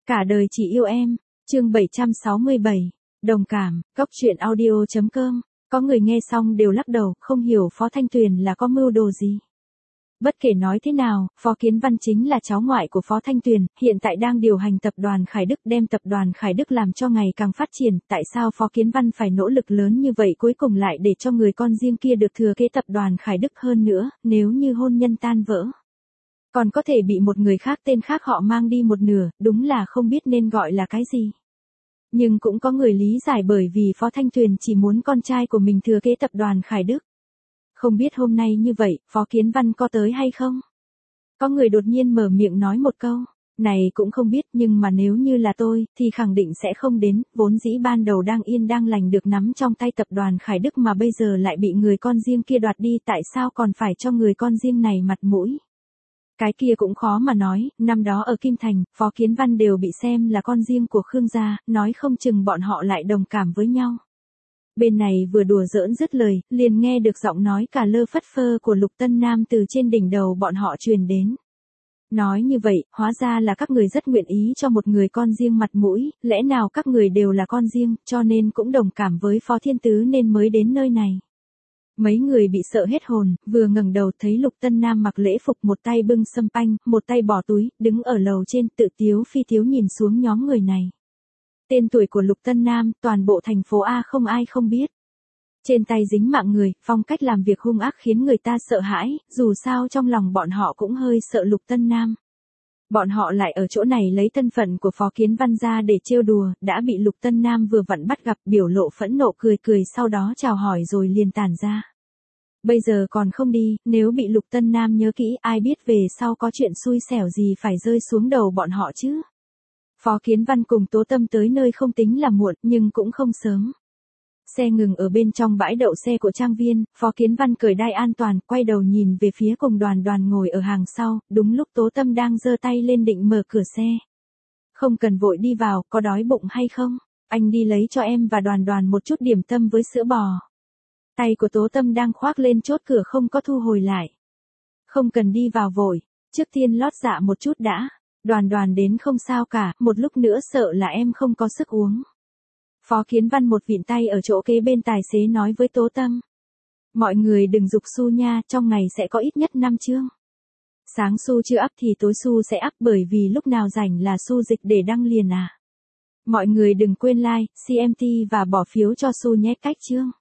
Cả đời chỉ yêu em, chương 767, đồng cảm, góc truyện audio.com, có người nghe xong đều lắc đầu, không hiểu Phó Thanh Tuyền là có mưu đồ gì. Bất kể nói thế nào, Phó Kiến Văn chính là cháu ngoại của Phó Thanh Tuyền, hiện tại đang điều hành tập đoàn Khải Đức, đem tập đoàn Khải Đức làm cho ngày càng phát triển, tại sao Phó Kiến Văn phải nỗ lực lớn như vậy cuối cùng lại để cho người con riêng kia được thừa kế tập đoàn Khải Đức hơn nữa, nếu như hôn nhân tan vỡ. Còn có thể bị một người khác tên khác họ mang đi một nửa, đúng là không biết nên gọi là cái gì. Nhưng cũng có người lý giải bởi vì Phó Thanh Tuyền chỉ muốn con trai của mình thừa kế tập đoàn Khải Đức. Không biết hôm nay như vậy, Phó Kiến Văn có tới hay không? Có người đột nhiên mở miệng nói một câu, này cũng không biết nhưng mà nếu như là tôi, thì khẳng định sẽ không đến, vốn dĩ ban đầu đang yên đang lành được nắm trong tay tập đoàn Khải Đức mà bây giờ lại bị người con riêng kia đoạt đi, tại sao còn phải cho người con riêng này mặt mũi? Cái kia cũng khó mà nói, năm đó ở Kim Thành, Phó Kiến Văn đều bị xem là con riêng của Khương gia, nói không chừng bọn họ lại đồng cảm với nhau. Bên này vừa đùa giỡn dứt lời, liền nghe được giọng nói cả lơ phất phơ của Lục Tân Nam từ trên đỉnh đầu bọn họ truyền đến. Nói như vậy, hóa ra là các người rất nguyện ý cho một người con riêng mặt mũi, lẽ nào các người đều là con riêng, cho nên cũng đồng cảm với Phó Thiên Tứ nên mới đến nơi này. Mấy người bị sợ hết hồn, vừa ngẩng đầu thấy Lục Tân Nam mặc lễ phục, một tay bưng sâm panh, một tay bỏ túi, đứng ở lầu trên tự tiếu phi tiếu nhìn xuống nhóm người này. Tên tuổi của Lục Tân Nam, toàn bộ thành phố A không ai không biết. Trên tay dính mạng người, phong cách làm việc hung ác khiến người ta sợ hãi, dù sao trong lòng bọn họ cũng hơi sợ Lục Tân Nam. Bọn họ lại ở chỗ này lấy thân phận của Phó Kiến Văn ra để trêu đùa, đã bị Lục Tân Nam vừa vặn bắt gặp, biểu lộ phẫn nộ cười cười sau đó chào hỏi rồi liền tản ra. Bây giờ còn không đi, nếu bị Lục Tân Nam nhớ kỹ, ai biết về sau có chuyện xui xẻo gì phải rơi xuống đầu bọn họ chứ. Phó Kiến Văn cùng Tố Tâm tới nơi không tính là muộn, nhưng cũng không sớm. Xe ngừng ở bên trong bãi đậu xe của trang viên, Phó Kiến Văn cởi đai an toàn, quay đầu nhìn về phía cùng Đoàn Đoàn ngồi ở hàng sau, đúng lúc Tố Tâm đang giơ tay lên định mở cửa xe. Không cần vội đi vào, có đói bụng hay không? Anh đi lấy cho em và Đoàn Đoàn một chút điểm tâm với sữa bò. Tay của Tố Tâm đang khoác lên chốt cửa không có thu hồi lại. Không cần đi vào vội, trước tiên lót dạ một chút đã. Đoàn Đoàn đến không sao cả, một lúc nữa sợ là em không có sức uống. Phó Kiến Văn một vịn tay ở chỗ kế bên tài xế nói với Tố Tâm. Mọi người đừng giục Su nha, trong ngày sẽ có ít nhất 5 chương. Sáng Su chưa up thì tối Su sẽ up, bởi vì lúc nào rảnh là Su dịch để đăng liền à. Mọi người đừng quên like, CMT và bỏ phiếu cho Su nhé, cách chương.